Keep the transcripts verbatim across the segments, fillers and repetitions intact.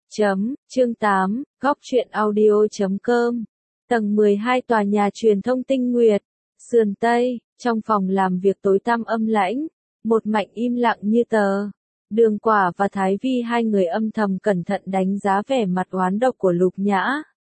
Chấm, chương tám, góc truyện audio chấm com. Tầng mười hai tòa nhà truyền thông Tinh Nguyệt, sườn Tây, trong phòng làm việc tối tăm âm lãnh, một Mạnh im lặng như tờ. Đường Quả và Thái Vi hai người âm thầm cẩn thận đánh giá vẻ mặt oán độc của Lục Nhã,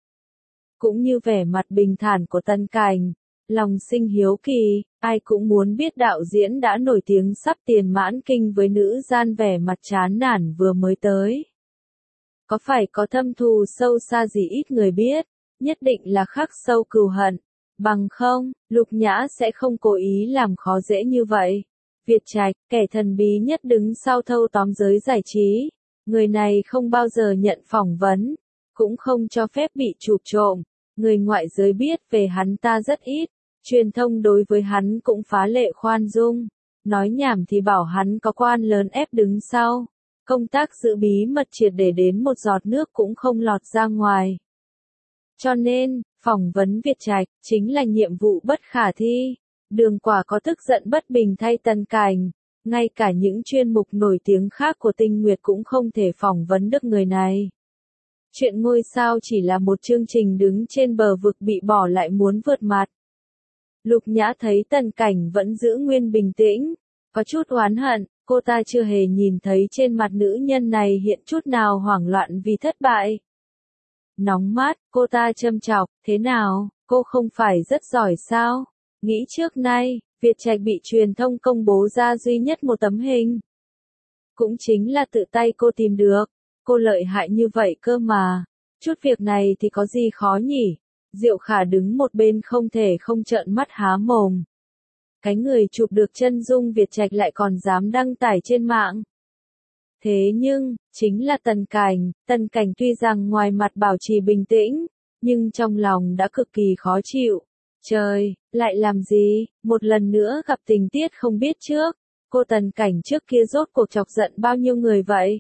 cũng như vẻ mặt bình thản của Tân Cảnh. Lòng sinh hiếu kỳ, ai cũng muốn biết đạo diễn đã nổi tiếng sắp tiền mãn kinh với nữ gian vẻ mặt chán nản vừa mới tới. Có phải có thâm thù sâu xa gì ít người biết, nhất định là khắc sâu cừu hận, bằng không, Lục Nhã sẽ không cố ý làm khó dễ như vậy. Việt Trạch, kẻ thần bí nhất đứng sau thâu tóm giới giải trí, người này không bao giờ nhận phỏng vấn, cũng không cho phép bị chụp trộm, người ngoại giới biết về hắn ta rất ít, truyền thông đối với hắn cũng phá lệ khoan dung, nói nhảm thì bảo hắn có quan lớn ép đứng sau. Công tác giữ bí mật triệt để đến một giọt nước cũng không lọt ra ngoài. Cho nên, phỏng vấn Việt Trạch chính là nhiệm vụ bất khả thi. Đường Quả có tức giận bất bình thay Tân Cảnh, ngay cả những chuyên mục nổi tiếng khác của Tinh Nguyệt cũng không thể phỏng vấn được người này. Chuyện ngôi sao chỉ là một chương trình đứng trên bờ vực bị bỏ lại muốn vượt mặt. Lục Nhã thấy Tân Cảnh vẫn giữ nguyên bình tĩnh, có chút oán hận. Cô ta chưa hề nhìn thấy trên mặt nữ nhân này hiện chút nào hoảng loạn vì thất bại. Nóng mắt, cô ta châm chọc, thế nào, cô không phải rất giỏi sao? Nghĩ trước nay, Việt Trạch bị truyền thông công bố ra duy nhất một tấm hình. Cũng chính là tự tay cô tìm được, cô lợi hại như vậy cơ mà. Chút việc này thì có gì khó nhỉ? Diệu Khả đứng một bên không thể không trợn mắt há mồm. Cái người chụp được chân dung Việt Trạch lại còn dám đăng tải trên mạng. Thế nhưng, chính là Tân Cảnh, Tân Cảnh tuy rằng ngoài mặt bảo trì bình tĩnh, nhưng trong lòng đã cực kỳ khó chịu. Trời, lại làm gì, một lần nữa gặp tình tiết không biết trước, cô Tân Cảnh trước kia rốt cuộc chọc giận bao nhiêu người vậy?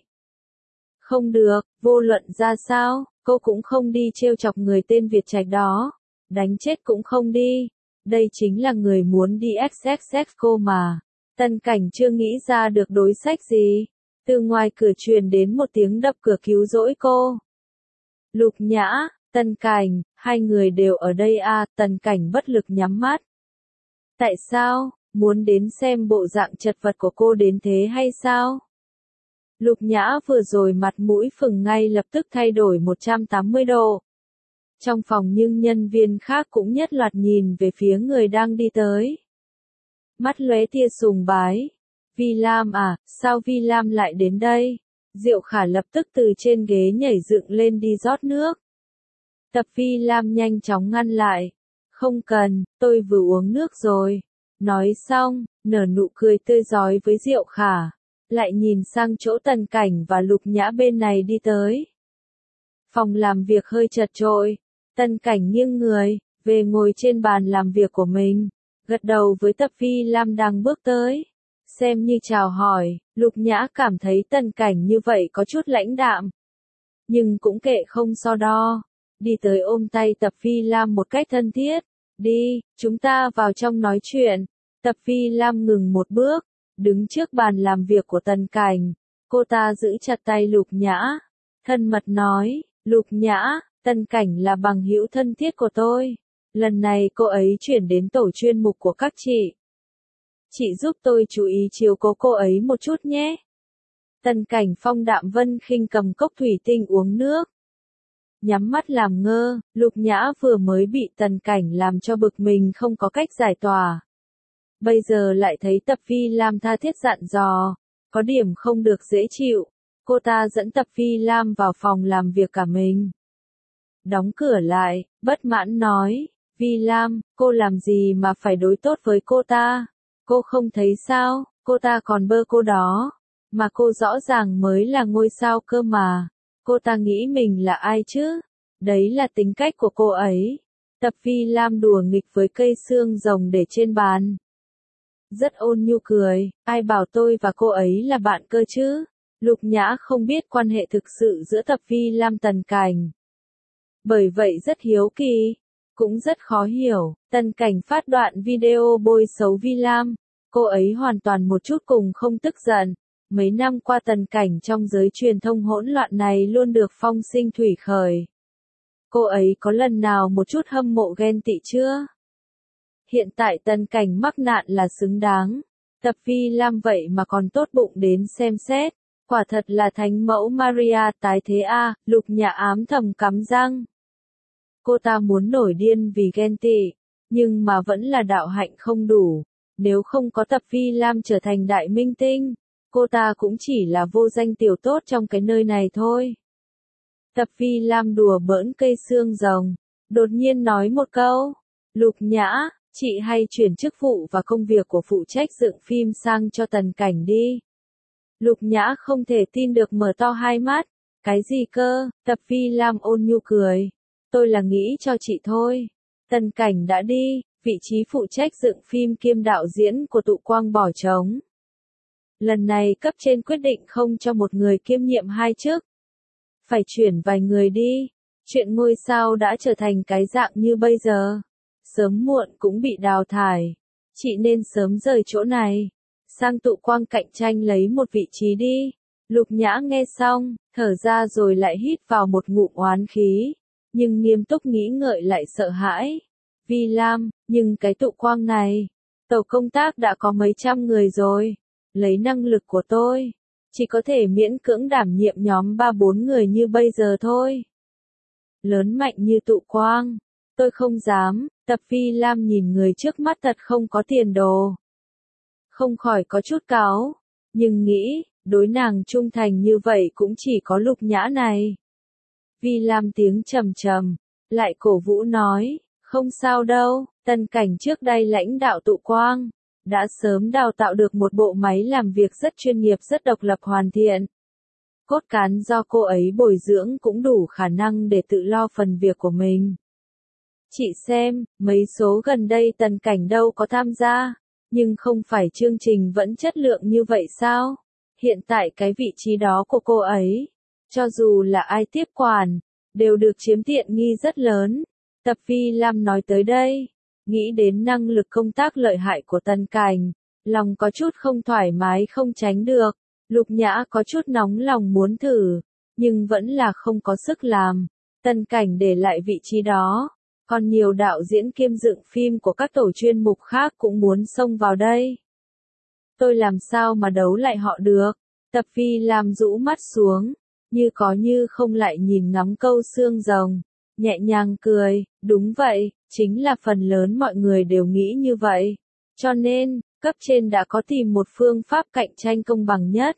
Không được, vô luận ra sao, cô cũng không đi trêu chọc người tên Việt Trạch đó, đánh chết cũng không đi. Đây chính là người muốn đi ích ích ích cô mà. Tân Cảnh chưa nghĩ ra được đối sách gì. Từ ngoài cửa truyền đến một tiếng đập cửa cứu rỗi cô. Lục Nhã, Tân Cảnh, hai người đều ở đây à? Tân Cảnh bất lực nhắm mắt. Tại sao, muốn đến xem bộ dạng chật vật của cô đến thế hay sao? Lục Nhã vừa rồi mặt mũi phừng ngay lập tức thay đổi một trăm tám mươi độ. Trong phòng nhưng nhân viên khác cũng nhất loạt nhìn về phía người đang đi tới. Mắt lóe tia sùng bái. Vi Lam à, sao Vi Lam lại đến đây? Diệu Khả lập tức từ trên ghế nhảy dựng lên đi rót nước. Tập Vi Lam nhanh chóng ngăn lại. Không cần, tôi vừa uống nước rồi. Nói xong, nở nụ cười tươi rói với Diệu Khả. Lại nhìn sang chỗ Tân Cảnh và Lục Nhã bên này đi tới. Phòng làm việc hơi chật chội. Tân Cảnh nghiêng người, về ngồi trên bàn làm việc của mình, gật đầu với Tập Vi Lam đang bước tới. Xem như chào hỏi, Lục Nhã cảm thấy Tân Cảnh như vậy có chút lãnh đạm. Nhưng cũng kệ không so đo. Đi tới ôm tay Tập Vi Lam một cách thân thiết. Đi, chúng ta vào trong nói chuyện. Tập Vi Lam ngừng một bước, đứng trước bàn làm việc của Tân Cảnh. Cô ta giữ chặt tay Lục Nhã, thân mật nói, Lục Nhã, Tân Cảnh là bằng hữu thân thiết của tôi. Lần này cô ấy chuyển đến tổ chuyên mục của các chị. Chị giúp tôi chú ý chiếu cố cô ấy một chút nhé. Tân Cảnh phong đạm vân khinh cầm cốc thủy tinh uống nước. Nhắm mắt làm ngơ, Lục Nhã vừa mới bị Tân Cảnh làm cho bực mình không có cách giải tỏa. Bây giờ lại thấy Tập Vi Lam tha thiết dặn dò, có điểm không được dễ chịu. Cô ta dẫn Tập Vi Lam vào phòng làm việc cả mình. Đóng cửa lại, bất mãn nói, Vi Lam, cô làm gì mà phải đối tốt với cô ta? Cô không thấy sao, cô ta còn bơ cô đó, mà cô rõ ràng mới là ngôi sao cơ mà. Cô ta nghĩ mình là ai chứ? Đấy là tính cách của cô ấy. Tập Vi Lam đùa nghịch với cây xương rồng để trên bàn. Rất ôn nhu cười, ai bảo tôi và cô ấy là bạn cơ chứ? Lục Nhã không biết quan hệ thực sự giữa Tập Vi Lam Tân Cảnh. Bởi vậy rất hiếu kỳ, cũng rất khó hiểu. Tân Cảnh phát đoạn video bôi xấu Vi Lam, cô ấy hoàn toàn một chút cùng không tức giận, Mấy năm qua Tần Cảnh trong giới truyền thông hỗn loạn này luôn được phong sinh thủy khởi. Cô ấy có lần nào một chút hâm mộ ghen tị chưa? Hiện tại Tần Cảnh mắc nạn là xứng đáng. Tập Vi Lam vậy mà còn tốt bụng đến xem xét. Quả thật là thánh mẫu Maria tái thế a, à, Lục Nhã ám thầm cắm răng. Cô ta muốn nổi điên vì ghen tị, nhưng mà vẫn là đạo hạnh không đủ. Nếu không có Tập Vi Lam trở thành đại minh tinh, cô ta cũng chỉ là vô danh tiểu tốt trong cái nơi này thôi. Tập Vi Lam đùa bỡn cây xương rồng, đột nhiên nói một câu, Lục Nhã, chị hay chuyển chức vụ và công việc của phụ trách dựng phim sang cho Tần Cảnh đi. Lục Nhã không thể tin được mở to hai mắt, cái gì cơ? Tập Vi Lam ôn nhu cười, tôi là nghĩ cho chị thôi. Tần Cảnh đã đi, vị trí phụ trách dựng phim kiêm đạo diễn của Tụ Quang bỏ trống. Lần này cấp trên quyết định không cho một người kiêm nhiệm hai chức. Phải chuyển vài người đi. Chuyện ngôi sao đã trở thành cái dạng như bây giờ. Sớm muộn cũng bị đào thải. Chị nên sớm rời chỗ này. Sang Tụ Quang cạnh tranh lấy một vị trí đi. Lục Nhã nghe xong, thở ra rồi lại hít vào một ngụm oán khí. Nhưng nghiêm túc nghĩ ngợi lại sợ hãi. Vi Lam, nhưng cái Tụ Quang này, tổ công tác đã có mấy trăm người rồi. Lấy năng lực của tôi, chỉ có thể miễn cưỡng đảm nhiệm nhóm ba bốn người như bây giờ thôi. Lớn mạnh như Tụ Quang, tôi không dám. Tập Vi Lam nhìn người trước mắt thật không có tiền đồ. Không khỏi có chút cáu, nhưng nghĩ, đối nàng trung thành như vậy cũng chỉ có Lục Nhã này. Vi Lam tiếng trầm trầm, lại cổ vũ nói, không sao đâu, Tần Cảnh trước đây lãnh đạo Tụ Quang, đã sớm đào tạo được một bộ máy làm việc rất chuyên nghiệp rất độc lập hoàn thiện. Cốt cán do cô ấy bồi dưỡng cũng đủ khả năng để tự lo phần việc của mình. Chị xem, mấy số gần đây Tần Cảnh đâu có tham gia, nhưng không phải chương trình vẫn chất lượng như vậy sao? Hiện tại cái vị trí đó của cô ấy, cho dù là ai tiếp quản, đều được chiếm tiện nghi rất lớn. Tập Vi Lam nói tới đây, nghĩ đến năng lực công tác lợi hại của Tần Cảnh, lòng có chút không thoải mái không tránh được. Lục Nhã có chút nóng lòng muốn thử, nhưng vẫn là không có sức làm. Tần Cảnh để lại vị trí đó, còn nhiều đạo diễn kiêm dựng phim của các tổ chuyên mục khác cũng muốn xông vào đây. Tôi làm sao mà đấu lại họ được? Tập Vi Lam rũ mắt xuống, như có như không lại nhìn ngắm câu xương rồng, nhẹ nhàng cười, đúng vậy, chính là phần lớn mọi người đều nghĩ như vậy. Cho nên, cấp trên đã có tìm một phương pháp cạnh tranh công bằng nhất.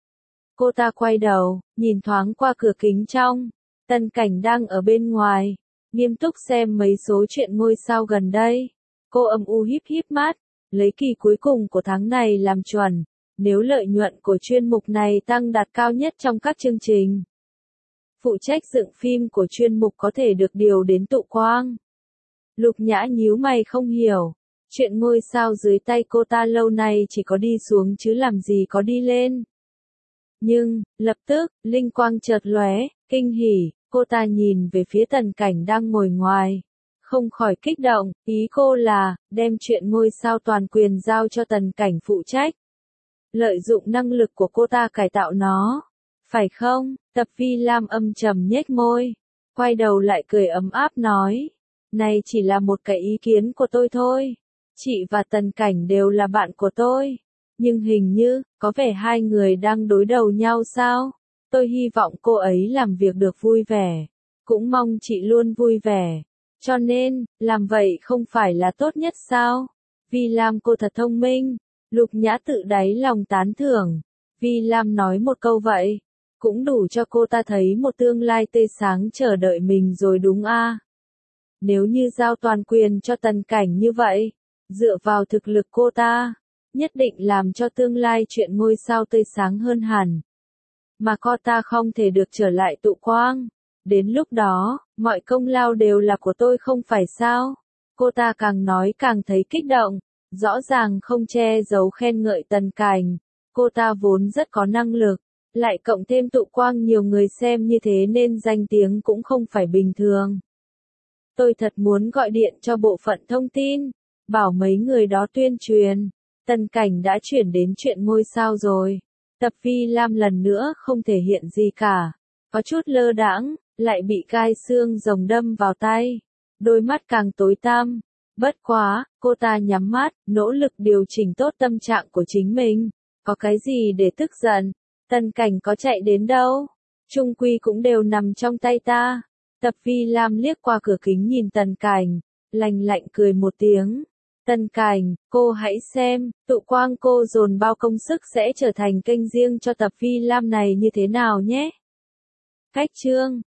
Cô ta quay đầu, nhìn thoáng qua cửa kính trong. Tần Cảnh đang ở bên ngoài, nghiêm túc xem mấy số chuyện ngôi sao gần đây. Cô âm u híp híp mắt, lấy kỳ cuối cùng của tháng này làm chuẩn. Nếu lợi nhuận của chuyên mục này tăng đạt cao nhất trong các chương trình, phụ trách dựng phim của chuyên mục có thể được điều đến Tụ Quang. Lục Nhã nhíu mày không hiểu. Chuyện ngôi sao dưới tay cô ta lâu nay chỉ có đi xuống chứ làm gì có đi lên. Nhưng, lập tức, linh quang chợt lóe, kinh hỉ, cô ta nhìn về phía Tần Cảnh đang ngồi ngoài. Không khỏi kích động, ý cô là, đem chuyện ngôi sao toàn quyền giao cho Tần Cảnh phụ trách. Lợi dụng năng lực của cô ta cải tạo nó. Phải không? Tập Vi Lam âm trầm nhếch môi. Quay đầu lại cười ấm áp nói. Này chỉ là một cái ý kiến của tôi thôi. Chị và Tần Cảnh đều là bạn của tôi. Nhưng hình như, có vẻ hai người đang đối đầu nhau sao? Tôi hy vọng cô ấy làm việc được vui vẻ. Cũng mong chị luôn vui vẻ. Cho nên, làm vậy không phải là tốt nhất sao? Vi Lam cô thật thông minh. Lục Nhã tự đáy lòng tán thưởng. Vi Lam nói một câu vậy, cũng đủ cho cô ta thấy một tương lai tươi sáng chờ đợi mình rồi đúng a. Nếu như giao toàn quyền cho Tần Cảnh như vậy, dựa vào thực lực cô ta, nhất định làm cho tương lai chuyện ngôi sao tươi sáng hơn hẳn. Mà cô ta không thể được trở lại Tụ Quang. Đến lúc đó, mọi công lao đều là của tôi không phải sao? Cô ta càng nói càng thấy kích động, rõ ràng không che giấu khen ngợi Tần Cảnh. Cô ta vốn rất có năng lực, lại cộng thêm Tụ Quang nhiều người xem như thế nên danh tiếng cũng không phải bình thường. Tôi thật muốn gọi điện cho bộ phận thông tin, bảo mấy người đó tuyên truyền. Tần Cảnh đã chuyển đến chuyện ngôi sao rồi. Tập Vi Lam lần nữa không thể hiện gì cả. Có chút lơ đãng, lại bị gai xương rồng đâm vào tay. Đôi mắt càng tối tăm. Bất quá, cô ta nhắm mắt, nỗ lực điều chỉnh tốt tâm trạng của chính mình. Có cái gì để tức giận? Tần Cảnh có chạy đến đâu? Trung quy cũng đều nằm trong tay ta. Tập Vi Lam liếc qua cửa kính nhìn Tần Cảnh, lạnh lạnh cười một tiếng. Tần Cảnh, cô hãy xem, tụ quang cô dồn bao công sức sẽ trở thành kênh riêng cho tập Vi Lam này như thế nào nhé. Cách chương